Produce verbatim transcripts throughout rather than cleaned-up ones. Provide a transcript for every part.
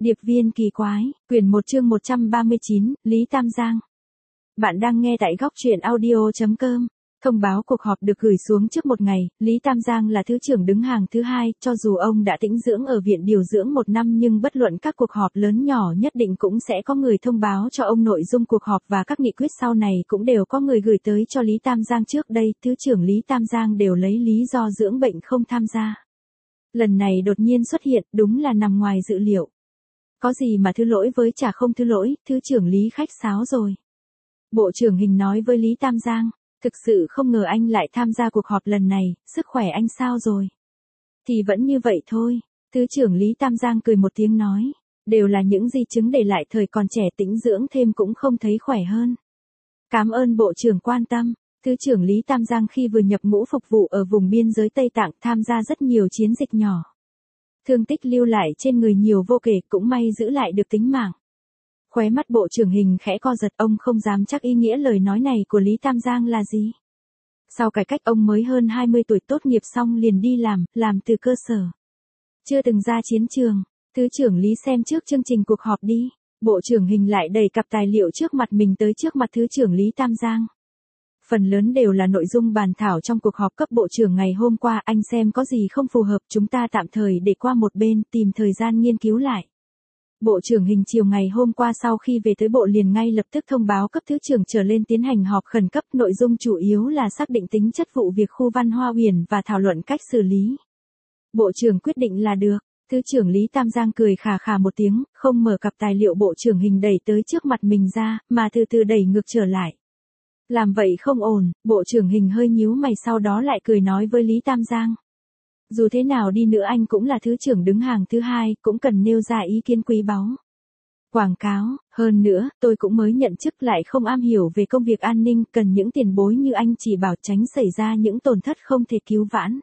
Điệp viên kỳ quái, quyển một chương một trăm ba mươi chín, Lý Tam Giang. Bạn đang nghe tại góc truyện audio chấm com. Thông báo cuộc họp được gửi xuống trước một ngày, Lý Tam Giang là thứ trưởng đứng hàng thứ hai, cho dù ông đã tĩnh dưỡng ở viện điều dưỡng một năm nhưng bất luận các cuộc họp lớn nhỏ nhất định cũng sẽ có người thông báo cho ông nội dung cuộc họp và các nghị quyết sau này cũng đều có người gửi tới cho Lý Tam Giang trước đây, thứ trưởng Lý Tam Giang đều lấy lý do dưỡng bệnh không tham gia. Lần này đột nhiên xuất hiện, đúng là nằm ngoài dự liệu. Có gì mà thứ lỗi với chả không thứ lỗi, thứ trưởng Lý khách sáo rồi. Bộ trưởng Hình nói với Lý Tam Giang, thực sự không ngờ anh lại tham gia cuộc họp lần này, sức khỏe anh sao rồi? Thì vẫn như vậy thôi, thứ trưởng Lý Tam Giang cười một tiếng nói, đều là những di chứng để lại thời còn trẻ tĩnh dưỡng thêm cũng không thấy khỏe hơn. Cảm ơn bộ trưởng quan tâm. Thứ trưởng Lý Tam Giang khi vừa nhập ngũ phục vụ ở vùng biên giới Tây Tạng tham gia rất nhiều chiến dịch nhỏ. Thương tích lưu lại trên người nhiều vô kể, cũng may giữ lại được tính mạng. Khóe mắt bộ trưởng Hình khẽ co giật, ông không dám chắc ý nghĩa lời nói này của Lý Tam Giang là gì. Sau cải cách ông mới hơn hai mươi tuổi tốt nghiệp xong liền đi làm, làm từ cơ sở. Chưa từng ra chiến trường, thứ trưởng Lý xem trước chương trình cuộc họp đi. Bộ trưởng Hình lại đẩy cặp tài liệu trước mặt mình tới trước mặt thứ trưởng Lý Tam Giang. Phần lớn đều là nội dung bàn thảo trong cuộc họp cấp bộ trưởng ngày hôm qua, anh xem có gì không phù hợp chúng ta tạm thời để qua một bên, tìm thời gian nghiên cứu lại. Bộ trưởng Hình chiều ngày hôm qua sau khi về tới bộ liền ngay lập tức thông báo cấp thứ trưởng trở lên tiến hành họp khẩn cấp, nội dung chủ yếu là xác định tính chất vụ việc khu Văn Hoa Uyển và thảo luận cách xử lý. Bộ trưởng quyết định là được, thứ trưởng Lý Tam Giang cười khà khà một tiếng, không mở cặp tài liệu bộ trưởng Hình đẩy tới trước mặt mình ra, mà từ từ đẩy ngược trở lại. Làm vậy không ổn, bộ trưởng Hình hơi nhíu mày sau đó lại cười nói với Lý Tam Giang. Dù thế nào đi nữa anh cũng là thứ trưởng đứng hàng thứ hai, cũng cần nêu ra ý kiến quý báu. Quảng cáo, hơn nữa, tôi cũng mới nhận chức lại không am hiểu về công việc an ninh, cần những tiền bối như anh chỉ bảo tránh xảy ra những tổn thất không thể cứu vãn.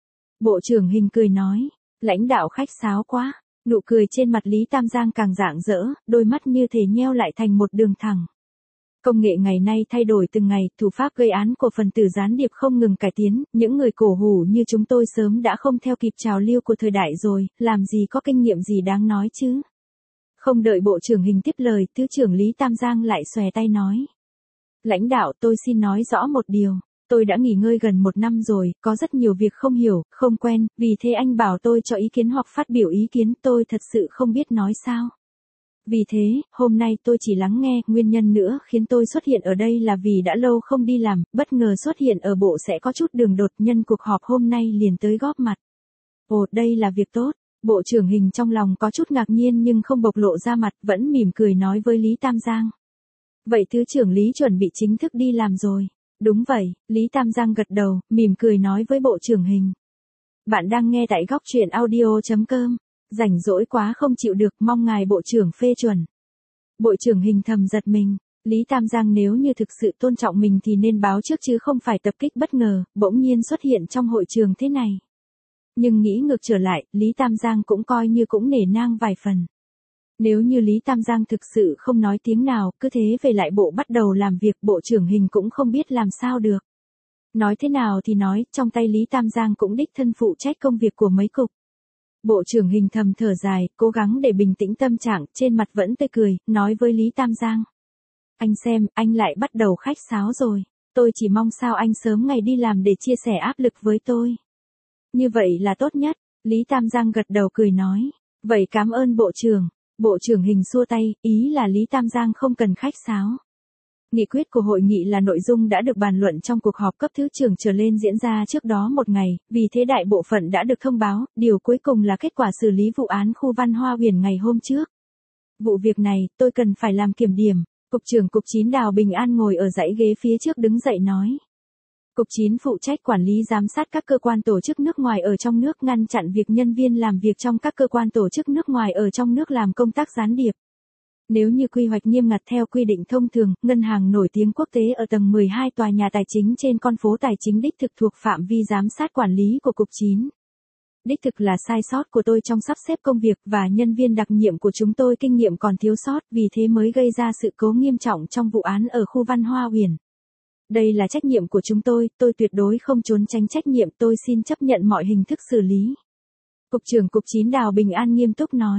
Bộ trưởng Hình cười nói, lãnh đạo khách sáo quá, nụ cười trên mặt Lý Tam Giang càng rạng rỡ, đôi mắt như thể nheo lại thành một đường thẳng. Công nghệ ngày nay thay đổi từng ngày, thủ pháp gây án của phần tử gián điệp không ngừng cải tiến, những người cổ hủ như chúng tôi sớm đã không theo kịp trào lưu của thời đại rồi, làm gì có kinh nghiệm gì đáng nói chứ. Không đợi bộ trưởng Hình tiếp lời, thứ trưởng Lý Tam Giang lại xòe tay nói. Lãnh đạo, tôi xin nói rõ một điều, tôi đã nghỉ ngơi gần một năm rồi, có rất nhiều việc không hiểu, không quen, vì thế anh bảo tôi cho ý kiến hoặc phát biểu ý kiến, tôi thật sự không biết nói sao. Vì thế, hôm nay tôi chỉ lắng nghe, nguyên nhân nữa khiến tôi xuất hiện ở đây là vì đã lâu không đi làm, bất ngờ xuất hiện ở bộ sẽ có chút đường đột, nhân cuộc họp hôm nay liền tới góp mặt. Ồ, đây là việc tốt, bộ trưởng Hình trong lòng có chút ngạc nhiên nhưng không bộc lộ ra mặt, vẫn mỉm cười nói với Lý Tam Giang. Vậy thứ trưởng Lý chuẩn bị chính thức đi làm rồi. Đúng vậy, Lý Tam Giang gật đầu, mỉm cười nói với bộ trưởng Hình. Bạn đang nghe tại góc truyện audio chấm com. Rảnh rỗi quá không chịu được, mong ngài bộ trưởng phê chuẩn. Bộ trưởng Hình thầm giật mình, Lý Tam Giang nếu như thực sự tôn trọng mình thì nên báo trước chứ không phải tập kích bất ngờ, bỗng nhiên xuất hiện trong hội trường thế này. Nhưng nghĩ ngược trở lại, Lý Tam Giang cũng coi như cũng nể nang vài phần. Nếu như Lý Tam Giang thực sự không nói tiếng nào, cứ thế về lại bộ bắt đầu làm việc, bộ trưởng Hình cũng không biết làm sao được. Nói thế nào thì nói, trong tay Lý Tam Giang cũng đích thân phụ trách công việc của mấy cục. Bộ trưởng Hình thầm thở dài, cố gắng để bình tĩnh tâm trạng, trên mặt vẫn tươi cười, nói với Lý Tam Giang. Anh xem, anh lại bắt đầu khách sáo rồi, tôi chỉ mong sao anh sớm ngày đi làm để chia sẻ áp lực với tôi. Như vậy là tốt nhất, Lý Tam Giang gật đầu cười nói, vậy cảm ơn bộ trưởng. Bộ trưởng Hình xua tay, ý là Lý Tam Giang không cần khách sáo. Nghị quyết của hội nghị là nội dung đã được bàn luận trong cuộc họp cấp thứ trưởng trở lên diễn ra trước đó một ngày, vì thế đại bộ phận đã được thông báo, điều cuối cùng là kết quả xử lý vụ án khu Văn Hoa Uyển ngày hôm trước. Vụ việc này, tôi cần phải làm kiểm điểm, Cục trưởng Cục chín Đào Bình An ngồi ở dãy ghế phía trước đứng dậy nói. Cục chín phụ trách quản lý giám sát các cơ quan tổ chức nước ngoài ở trong nước, ngăn chặn việc nhân viên làm việc trong các cơ quan tổ chức nước ngoài ở trong nước làm công tác gián điệp. Nếu như quy hoạch nghiêm ngặt theo quy định thông thường, ngân hàng nổi tiếng quốc tế ở tầng mười hai tòa nhà tài chính trên con phố tài chính đích thực thuộc phạm vi giám sát quản lý của Cục chín. Đích thực là sai sót của tôi trong sắp xếp công việc và nhân viên đặc nhiệm của chúng tôi kinh nghiệm còn thiếu sót, vì thế mới gây ra sự cố nghiêm trọng trong vụ án ở khu Văn Hoa Uyển. Đây là trách nhiệm của chúng tôi, tôi tuyệt đối không trốn tránh trách nhiệm, tôi xin chấp nhận mọi hình thức xử lý. Cục trưởng Cục chín Đào Bình An nghiêm túc nói.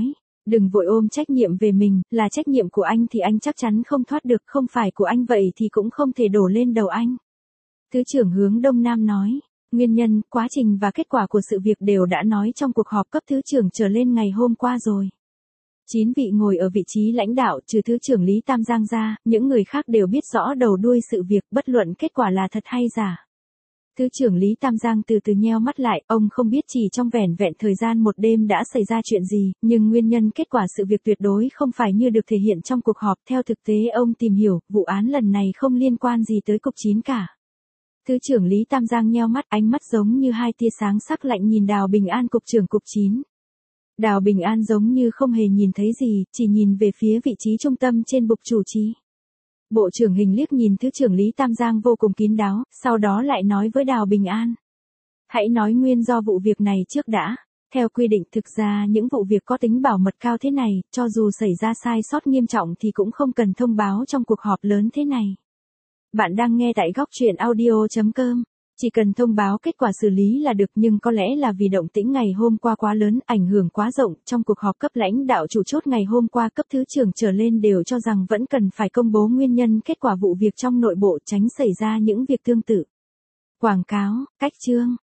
Đừng vội ôm trách nhiệm về mình, là trách nhiệm của anh thì anh chắc chắn không thoát được, không phải của anh vậy thì cũng không thể đổ lên đầu anh. Thứ trưởng Hướng Đông Nam nói, nguyên nhân, quá trình và kết quả của sự việc đều đã nói trong cuộc họp cấp thứ trưởng trở lên ngày hôm qua rồi. Chín vị ngồi ở vị trí lãnh đạo trừ Thứ trưởng Lý Tam Giang ra, những người khác đều biết rõ đầu đuôi sự việc, bất luận kết quả là thật hay giả. Thứ trưởng Lý Tam Giang từ từ nheo mắt lại, ông không biết chỉ trong vẻn vẹn thời gian một đêm đã xảy ra chuyện gì, nhưng nguyên nhân kết quả sự việc tuyệt đối không phải như được thể hiện trong cuộc họp. Theo thực tế ông tìm hiểu, vụ án lần này không liên quan gì tới cục chín cả. Thứ trưởng Lý Tam Giang nheo mắt, ánh mắt giống như hai tia sáng sắc lạnh nhìn Đào Bình An, cục trưởng cục chín. Đào Bình An giống như không hề nhìn thấy gì, chỉ nhìn về phía vị trí trung tâm trên bục chủ trí. Bộ trưởng Hình liếc nhìn Thứ trưởng Lý Tam Giang vô cùng kín đáo, sau đó lại nói với Đào Bình An. Hãy nói nguyên do vụ việc này trước đã. Theo quy định thực ra những vụ việc có tính bảo mật cao thế này, cho dù xảy ra sai sót nghiêm trọng thì cũng không cần thông báo trong cuộc họp lớn thế này. Bạn đang nghe tại góc truyện audio chấm com. Chỉ cần thông báo kết quả xử lý là được, nhưng có lẽ là vì động tĩnh ngày hôm qua quá lớn, ảnh hưởng quá rộng, trong cuộc họp cấp lãnh đạo chủ chốt ngày hôm qua cấp thứ trưởng trở lên đều cho rằng vẫn cần phải công bố nguyên nhân kết quả vụ việc trong nội bộ, tránh xảy ra những việc tương tự. Quảng cáo, cách chương.